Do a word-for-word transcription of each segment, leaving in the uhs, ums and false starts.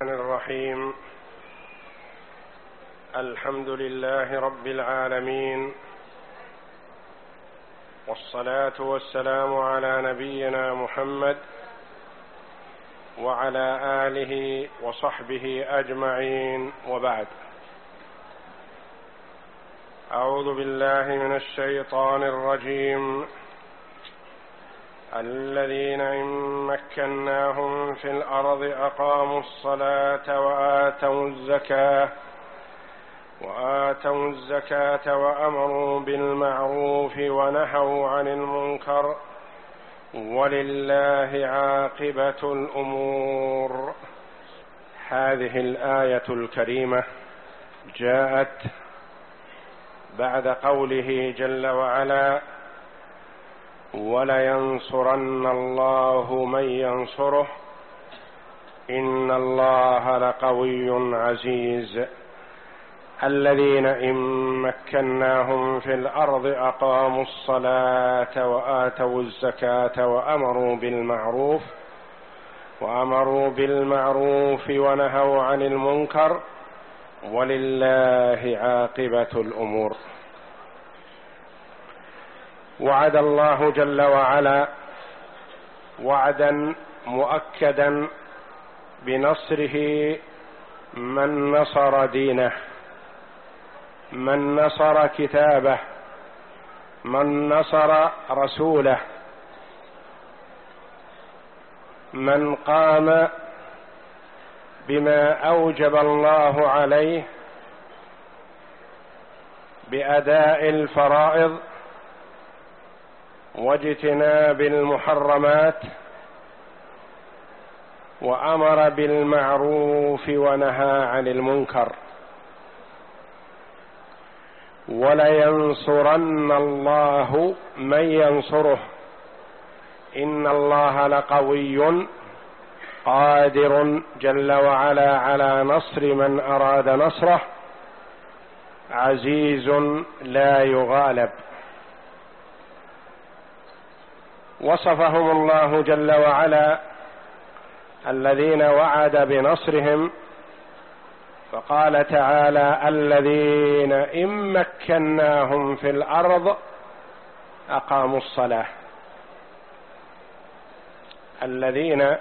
الرحيم. الحمد لله رب العالمين، والصلاة والسلام على نبينا محمد وعلى آله وصحبه أجمعين، وبعد. أعوذ بالله من الشيطان الرجيم. الذين إن مكناهم في الأرض أقاموا الصلاة وآتوا الزكاة وآتوا الزكاة وأمروا بالمعروف ونهوا عن المنكر ولله عاقبة الأمور. هذه الآية الكريمة جاءت بعد قوله جل وعلا: ولينصرن الله من ينصره إن الله لقوي عزيز. الذين إن مكناهم في الأرض أقاموا الصلاة وآتوا الزكاة وأمروا بالمعروف وأمروا بالمعروف ونهوا عن المنكر ولله عاقبة الأمور. وعد الله جل وعلا وعدا مؤكدا بنصره من نصر دينه، من نصر كتابه، من نصر رسوله، من قام بما أوجب الله عليه بأداء الفرائض واجتناب المحرمات وأمر بالمعروف ونهى عن المنكر. ولينصرن الله من ينصره إن الله لقوي قادر جل وعلا على نصر من أراد نصره، عزيز لا يغالب. وصفهم الله جل وعلا الذين وعد بنصرهم، فقال تعالى: الذين إن مكناهم في الأرض أقاموا الصلاة. الذين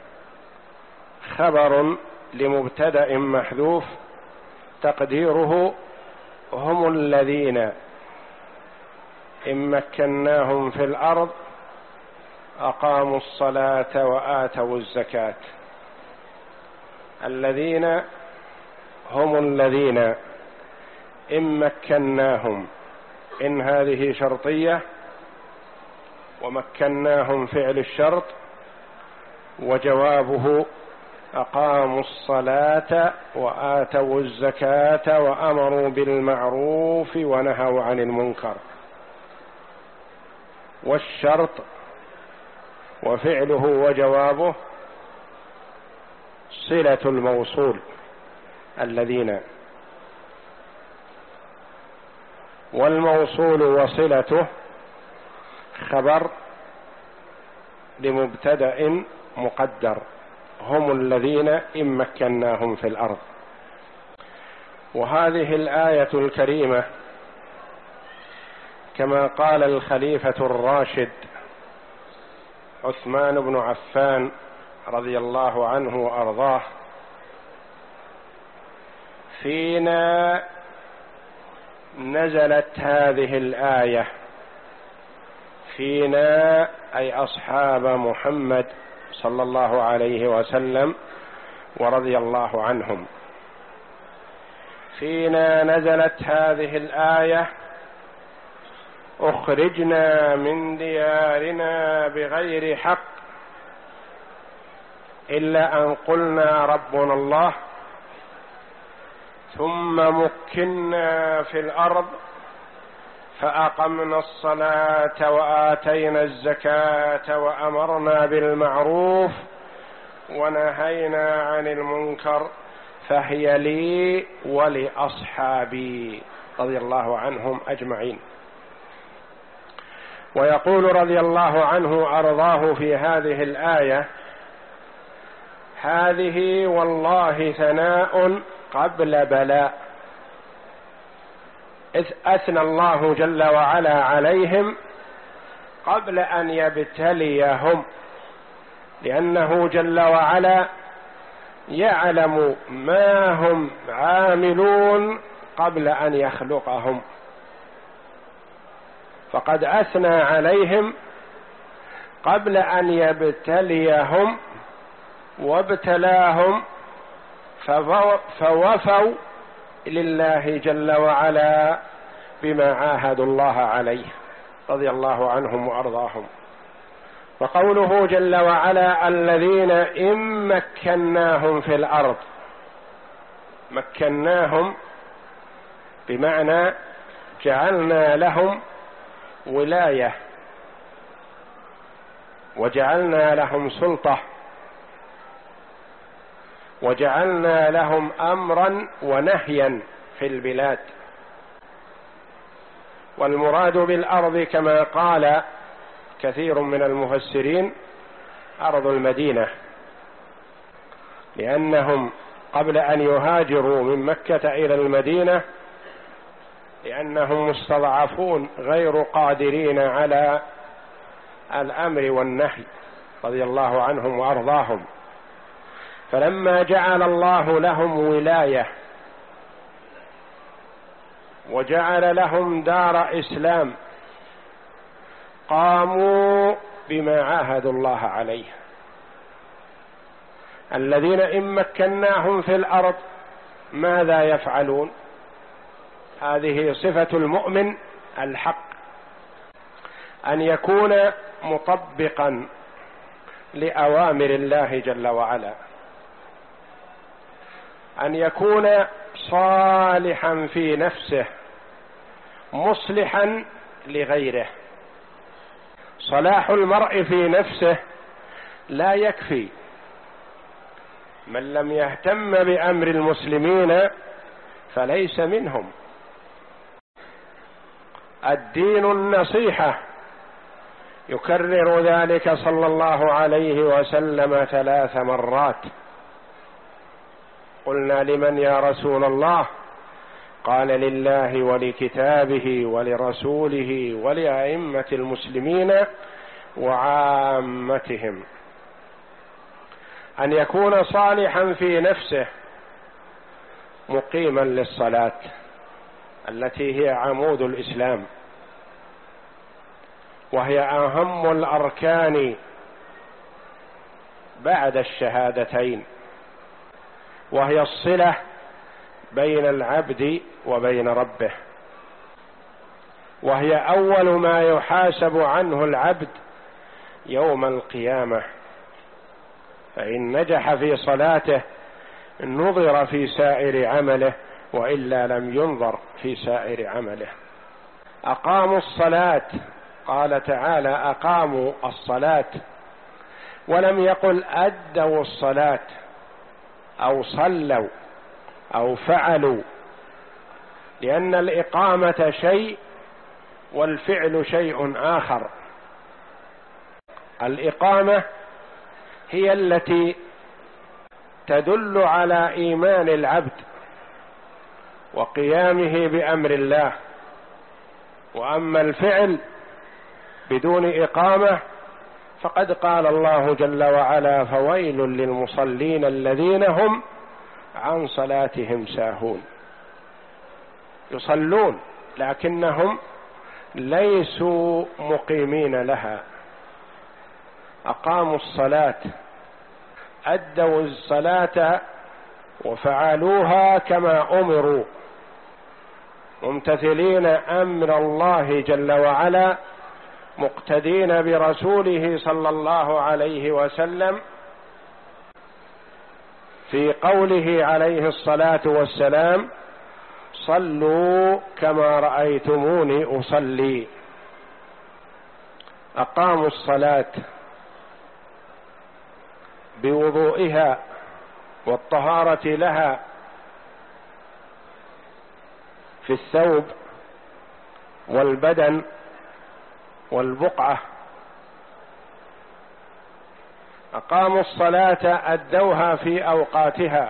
خبر لمبتدأ محذوف تقديره هم الذين إن مكناهم في الأرض أقاموا الصلاة وآتوا الزكاة. الذين هم الذين إن مكناهم، إن هذه شرطية ومكناهم فعل الشرط، وجوابه أقاموا الصلاة وآتوا الزكاة وأمروا بالمعروف ونهوا عن المنكر. والشرط وفعله وجوابه صلة الموصول الذين، والموصول وصلته خبر لمبتدأ مقدر، هم الذين إن مكناهم في الأرض. وهذه الآية الكريمة كما قال الخليفة الراشد عثمان بن عفان رضي الله عنه وأرضاه: فينا نزلت هذه الآية. فينا أي أصحاب محمد صلى الله عليه وسلم ورضي الله عنهم. فينا نزلت هذه الآية: أخرجنا من ديارنا بغير حق إلا أن قلنا ربنا الله، ثم مكنا في الأرض فأقمنا الصلاة وآتينا الزكاة وأمرنا بالمعروف ونهينا عن المنكر، فهي لي ولأصحابي رضي الله عنهم أجمعين. ويقول رضي الله عنه أرضاه في هذه الآية: هذه والله ثناء قبل بلاء، إذ أثنى الله جل وعلا عليهم قبل أن يبتليهم، لأنه جل وعلا يعلم ما هم عاملون قبل أن يخلقهم، فقد أثنى عليهم قبل أن يبتليهم وابتلاهم فوفوا لله جل وعلا بما عاهدوا الله عليه رضي الله عنهم وأرضاهم. وقوله جل وعلا الذين إن مكناهم في الأرض، مكناهم بمعنى جعلنا لهم ولاية وجعلنا لهم سلطة وجعلنا لهم أمرا ونهيا في البلاد. والمراد بالأرض كما قال كثير من المفسرين أرض المدينة، لأنهم قبل أن يهاجروا من مكة إلى المدينة لأنهم مستضعفون غير قادرين على الأمر والنهي رضي الله عنهم وأرضاهم، فلما جعل الله لهم ولاية وجعل لهم دار إسلام قاموا بما عاهدوا الله عليه. الذين إن مكناهم في الأرض ماذا يفعلون؟ هذه صفة المؤمن الحق، أن يكون مطبقا لأوامر الله جل وعلا، أن يكون صالحا في نفسه مصلحا لغيره. صلاح المرء في نفسه لا يكفي، من لم يهتم بأمر المسلمين فليس منهم. الدين النصيحة، يكرر ذلك صلى الله عليه وسلم ثلاث مرات. قلنا لمن يا رسول الله؟ قال لله ولكتابه ولرسوله ولأئمة المسلمين وعامتهم. أن يكون صالحا في نفسه مقيما للصلاة التي هي عمود الإسلام، وهي أهم الأركان بعد الشهادتين، وهي الصلة بين العبد وبين ربه، وهي أول ما يحاسب عنه العبد يوم القيامة. فإن نجح في صلاته نظر في سائر عمله، وإلا لم ينظر في سائر عمله. أقاموا الصلاة، قال تعالى أقاموا الصلاة، ولم يقل أدوا الصلاة أو صلوا أو فعلوا، لأن الإقامة شيء والفعل شيء آخر. الإقامة هي التي تدل على إيمان العبد وقيامه بأمر الله، وأما الفعل بدون إقامة فقد قال الله جل وعلا فويل للمصلين الذين هم عن صلاتهم ساهون. يصلون لكنهم ليسوا مقيمين لها. أقاموا الصلاة، أدوا الصلاة وفعلوها كما أمروا، ممتثلين أمر الله جل وعلا، مقتدين برسوله صلى الله عليه وسلم في قوله عليه الصلاة والسلام صلوا كما رأيتموني أصلي. أقاموا الصلاة بوضوئها والطهارة لها في الثوب والبدن والبقعة. أقاموا الصلاة أدوها في أوقاتها،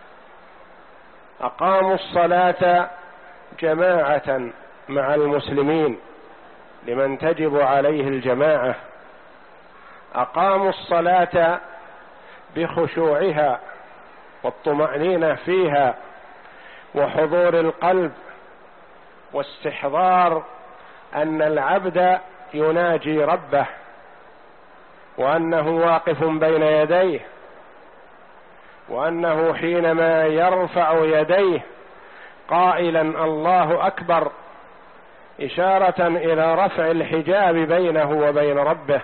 أقاموا الصلاة جماعة مع المسلمين لمن تجب عليه الجماعة، أقاموا الصلاة بخشوعها والطمأنينة فيها وحضور القلب واستحضار أن العبد يناجي ربه وأنه واقف بين يديه، وأنه حينما يرفع يديه قائلا الله أكبر إشارة إلى رفع الحجاب بينه وبين ربه،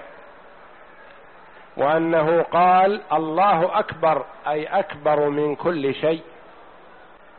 وأنه قال الله أكبر أي أكبر من كل شيء،